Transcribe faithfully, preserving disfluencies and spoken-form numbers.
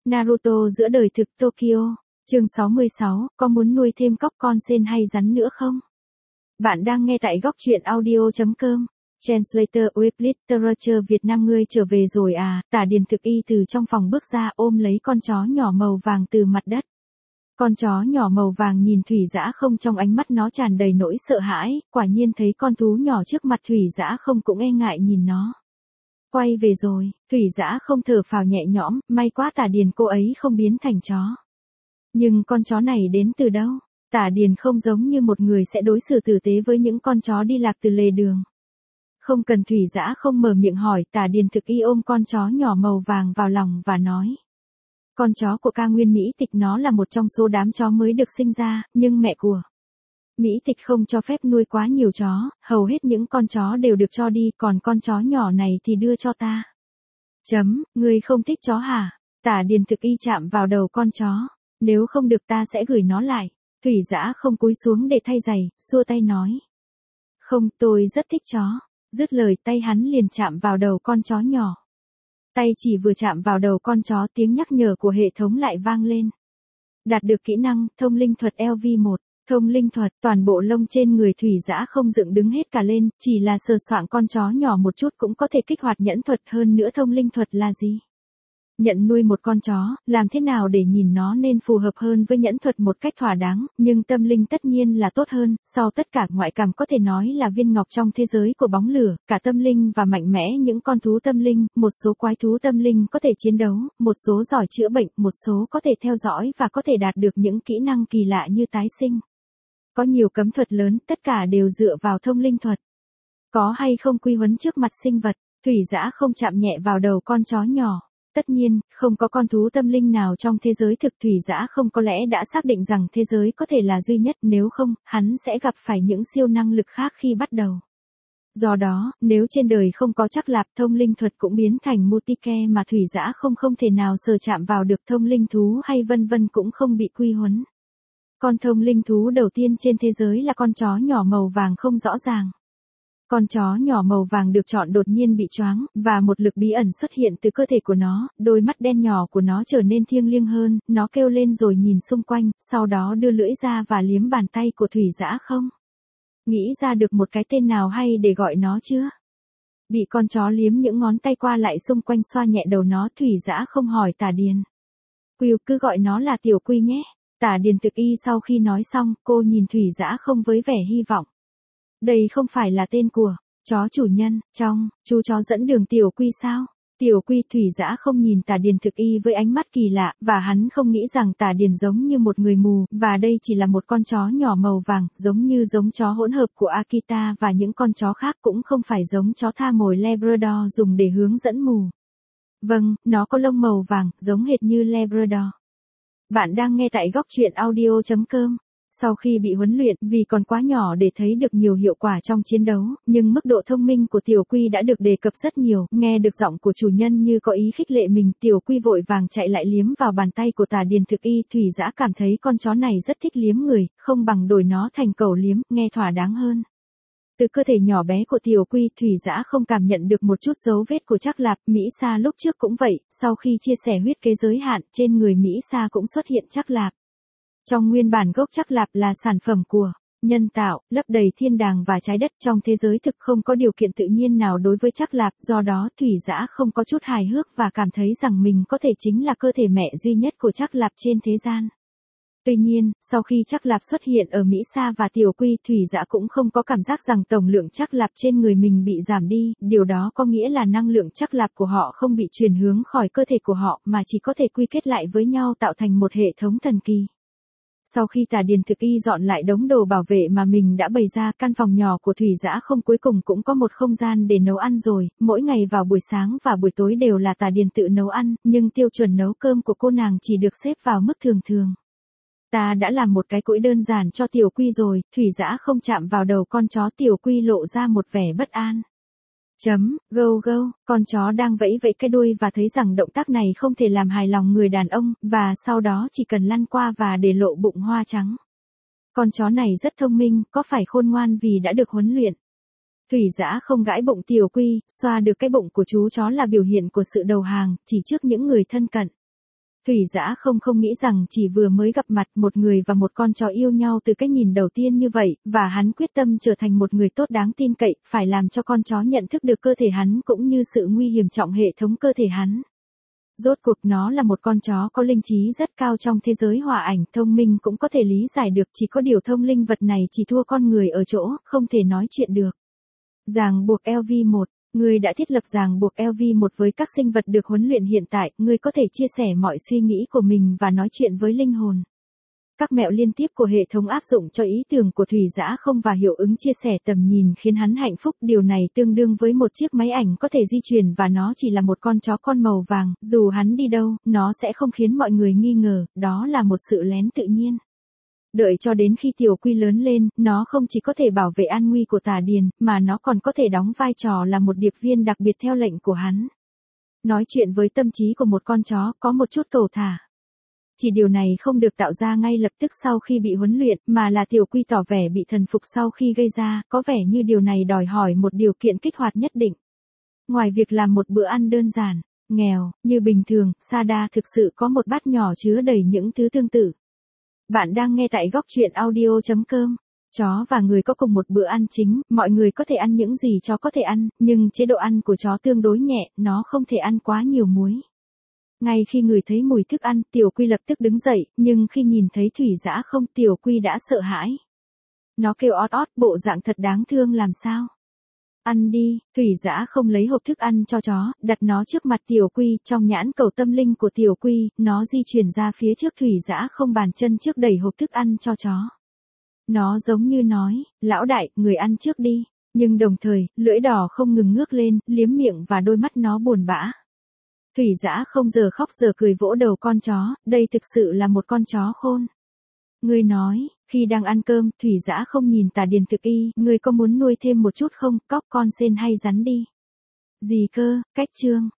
Naruto giữa đời thực Tokyo. Chương sáu mươi sáu, có muốn nuôi thêm cóc con sen hay rắn nữa không? Bạn đang nghe tại góc truyện audio chấm com. Translator with Literature Việt Nam. Ngươi trở về rồi à? Tả Điền Thực Y từ trong phòng bước ra, ôm lấy con chó nhỏ màu vàng từ mặt đất. Con chó nhỏ màu vàng nhìn Thủy Dã Không, trong ánh mắt nó tràn đầy nỗi sợ hãi, quả nhiên thấy con thú nhỏ trước mặt Thủy Dã Không cũng e ngại nhìn nó. Quay về rồi, Thủy Dã Không thở phào nhẹ nhõm, may quá Tả Điền cô ấy không biến thành chó. Nhưng con chó này đến từ đâu? Tả Điền không giống như một người sẽ đối xử tử tế với những con chó đi lạc từ lề đường. Không cần Thủy Dã Không mở miệng hỏi, Tả Điền Thực Y ôm con chó nhỏ màu vàng vào lòng và nói. Con chó của ca Nguyên Mỹ Tịch, nó là một trong số đám chó mới được sinh ra, nhưng mẹ của Mỹ Tịch không cho phép nuôi quá nhiều chó, hầu hết những con chó đều được cho đi, còn con chó nhỏ này thì đưa cho ta. Chấm, ngươi không thích chó hả? Tả Điền Thực Y chạm vào đầu con chó. Nếu không được ta sẽ gửi nó lại. Thủy Dã Không cúi xuống để thay giày, xua tay nói. Không, tôi rất thích chó. Dứt lời, tay hắn liền chạm vào đầu con chó nhỏ. Tay chỉ vừa chạm vào đầu con chó, tiếng nhắc nhở của hệ thống lại vang lên. Đạt được kỹ năng, thông linh thuật L V một. Thông linh thuật, toàn bộ lông trên người Thủy Dã Không dựng đứng hết cả lên, chỉ là sờ soạng con chó nhỏ một chút cũng có thể kích hoạt nhẫn thuật. Hơn nữa thông linh thuật là gì? Nhận nuôi một con chó, làm thế nào để nhìn nó nên phù hợp hơn với nhẫn thuật một cách thỏa đáng, nhưng tâm linh tất nhiên là tốt hơn, sau tất cả ngoại cảm có thể nói là viên ngọc trong thế giới của bóng lửa, cả tâm linh và mạnh mẽ những con thú tâm linh, một số quái thú tâm linh có thể chiến đấu, một số giỏi chữa bệnh, một số có thể theo dõi và có thể đạt được những kỹ năng kỳ lạ như tái sinh. Có nhiều cấm thuật lớn, tất cả đều dựa vào thông linh thuật. Có hay không quy huấn trước mặt sinh vật, Thủy Dã Không chạm nhẹ vào đầu con chó nhỏ. Tất nhiên, không có con thú tâm linh nào trong thế giới thực. Thủy Dã Không có lẽ đã xác định rằng thế giới có thể là duy nhất, nếu không, hắn sẽ gặp phải những siêu năng lực khác khi bắt đầu. Do đó, nếu trên đời không có Trắc Lạp, thông linh thuật cũng biến thành Mutike mà Thủy Dã Không không thể nào sờ chạm vào được, thông linh thú hay vân vân cũng không bị quy huấn. Con thông linh thú đầu tiên trên thế giới là con chó nhỏ màu vàng không rõ ràng. Con chó nhỏ màu vàng được chọn đột nhiên bị choáng, và một lực bí ẩn xuất hiện từ cơ thể của nó, đôi mắt đen nhỏ của nó trở nên thiêng liêng hơn, nó kêu lên rồi nhìn xung quanh, sau đó đưa lưỡi ra và liếm bàn tay của Thủy Dã Không. Nghĩ ra được một cái tên nào hay để gọi nó chưa? Bị con chó liếm những ngón tay qua lại xung quanh xoa nhẹ đầu nó, Thủy Dã Không hỏi Tả Điền. Quy, cứ gọi nó là Tiểu Quy nhé. Tả Điền Thực Y sau khi nói xong, cô nhìn Thủy Dã Không với vẻ hy vọng. Đây không phải là tên của chó chủ nhân, trong, chú chó dẫn đường Tiểu Quy sao? Tiểu Quy. Thủy Dã Không nhìn Tả Điền Thực Y với ánh mắt kỳ lạ, và hắn không nghĩ rằng Tả Điền giống như một người mù, và đây chỉ là một con chó nhỏ màu vàng, giống như giống chó hỗn hợp của Akita và những con chó khác, cũng không phải giống chó tha mồi Labrador dùng để hướng dẫn mù. Vâng, nó có lông màu vàng, giống hệt như Labrador. Bạn đang nghe tại góc truyện audio chấm com. Sau khi bị huấn luyện, vì còn quá nhỏ để thấy được nhiều hiệu quả trong chiến đấu, nhưng mức độ thông minh của Tiểu Quy đã được đề cập rất nhiều, nghe được giọng của chủ nhân như có ý khích lệ mình, Tiểu Quy vội vàng chạy lại liếm vào bàn tay của Tả Điền Thực Y. Thủy Dã cảm thấy con chó này rất thích liếm người, không bằng đổi nó thành cẩu liếm, nghe thỏa đáng hơn. Từ cơ thể nhỏ bé của Tiểu Quy, Thủy Dã Không cảm nhận được một chút dấu vết của Trắc Lạp. Mỹ Sa lúc trước cũng vậy, sau khi chia sẻ huyết kế giới hạn, trên người Mỹ Sa cũng xuất hiện Trắc Lạp. Trong nguyên bản gốc, Trắc Lạp là sản phẩm của nhân tạo, lấp đầy thiên đàng và trái đất. Trong thế giới thực không có điều kiện tự nhiên nào đối với Trắc Lạp, do đó Thủy Dã Không có chút hài hước và cảm thấy rằng mình có thể chính là cơ thể mẹ duy nhất của Trắc Lạp trên thế gian. Tuy nhiên, sau khi Trắc Lạp xuất hiện ở Mỹ Sa và Tiểu Quy, Thủy Dã cũng không có cảm giác rằng tổng lượng Trắc Lạp trên người mình bị giảm đi, điều đó có nghĩa là năng lượng Trắc Lạp của họ không bị truyền hướng khỏi cơ thể của họ, mà chỉ có thể quy kết lại với nhau tạo thành một hệ thống thần kỳ. Sau khi Tả Điền Thực Y dọn lại đống đồ bảo vệ mà mình đã bày ra, căn phòng nhỏ của Thủy Dã Không cuối cùng cũng có một không gian để nấu ăn rồi, mỗi ngày vào buổi sáng và buổi tối đều là Tả Điền tự nấu ăn, nhưng tiêu chuẩn nấu cơm của cô nàng chỉ được xếp vào mức thường thường. Ta đã làm một cái cũi đơn giản cho Tiểu Quy rồi. Thủy Dã Không chạm vào đầu con chó. Tiểu Quy lộ ra một vẻ bất an. Chấm, gâu gâu, con chó đang vẫy vẫy cái đuôi và thấy rằng động tác này không thể làm hài lòng người đàn ông, và sau đó chỉ cần lăn qua và để lộ bụng hoa trắng. Con chó này rất thông minh, có phải khôn ngoan vì đã được huấn luyện. Thủy Dã Không gãi bụng Tiểu Quy, xoa được cái bụng của chú chó là biểu hiện của sự đầu hàng, chỉ trước những người thân cận. Thủy Dã không không nghĩ rằng chỉ vừa mới gặp mặt một người và một con chó yêu nhau từ cái nhìn đầu tiên như vậy, và hắn quyết tâm trở thành một người tốt đáng tin cậy, phải làm cho con chó nhận thức được cơ thể hắn cũng như sự nguy hiểm trọng hệ thống cơ thể hắn. Rốt cuộc nó là một con chó có linh trí rất cao trong thế giới hòa ảnh, thông minh cũng có thể lý giải được, chỉ có điều thông linh vật này chỉ thua con người ở chỗ, không thể nói chuyện được. Ràng buộc L V một. Ngươi đã thiết lập ràng buộc L V một với các sinh vật được huấn luyện hiện tại, ngươi có thể chia sẻ mọi suy nghĩ của mình và nói chuyện với linh hồn. Các mẹo liên tiếp của hệ thống áp dụng cho ý tưởng của Thủy Dã không và hiệu ứng chia sẻ tầm nhìn khiến hắn hạnh phúc, điều này tương đương với một chiếc máy ảnh có thể di chuyển và nó chỉ là một con chó con màu vàng, dù hắn đi đâu, nó sẽ không khiến mọi người nghi ngờ, đó là một sự lén tự nhiên. Đợi cho đến khi Tiểu Quy lớn lên, nó không chỉ có thể bảo vệ an nguy của Tả Điền, mà nó còn có thể đóng vai trò là một điệp viên đặc biệt theo lệnh của hắn. Nói chuyện với tâm trí của một con chó có một chút cầu thả. Chỉ điều này không được tạo ra ngay lập tức sau khi bị huấn luyện, mà là Tiểu Quy tỏ vẻ bị thần phục sau khi gây ra, có vẻ như điều này đòi hỏi một điều kiện kích hoạt nhất định. Ngoài việc làm một bữa ăn đơn giản, nghèo, như bình thường, Sada thực sự có một bát nhỏ chứa đầy những thứ tương tự. Bạn đang nghe tại góc truyện audio chấm com. Chó và người có cùng một bữa ăn chính, mọi người có thể ăn những gì chó có thể ăn, nhưng chế độ ăn của chó tương đối nhẹ, nó không thể ăn quá nhiều muối. Ngay khi người thấy mùi thức ăn, Tiểu Quy lập tức đứng dậy, nhưng khi nhìn thấy Thủy Dã không, Tiểu Quy đã sợ hãi. Nó kêu ót ót, bộ dạng thật đáng thương làm sao. Ăn đi, Thủy Dã không lấy hộp thức ăn cho chó, đặt nó trước mặt Tiểu Quy, trong nhãn cầu tâm linh của Tiểu Quy, nó di chuyển ra phía trước Thủy Dã không, bàn chân trước đẩy hộp thức ăn cho chó. Nó giống như nói, lão đại, người ăn trước đi, nhưng đồng thời, lưỡi đỏ không ngừng ngước lên, liếm miệng và đôi mắt nó buồn bã. Thủy Dã không giờ khóc giờ cười vỗ đầu con chó, đây thực sự là một con chó khôn. Ngươi nói, khi đang ăn cơm, Thủy Dã không nhìn Tả Điền thực y, ngươi có muốn nuôi thêm một chút không, cóc con sên hay rắn đi. Gì cơ, cách chương.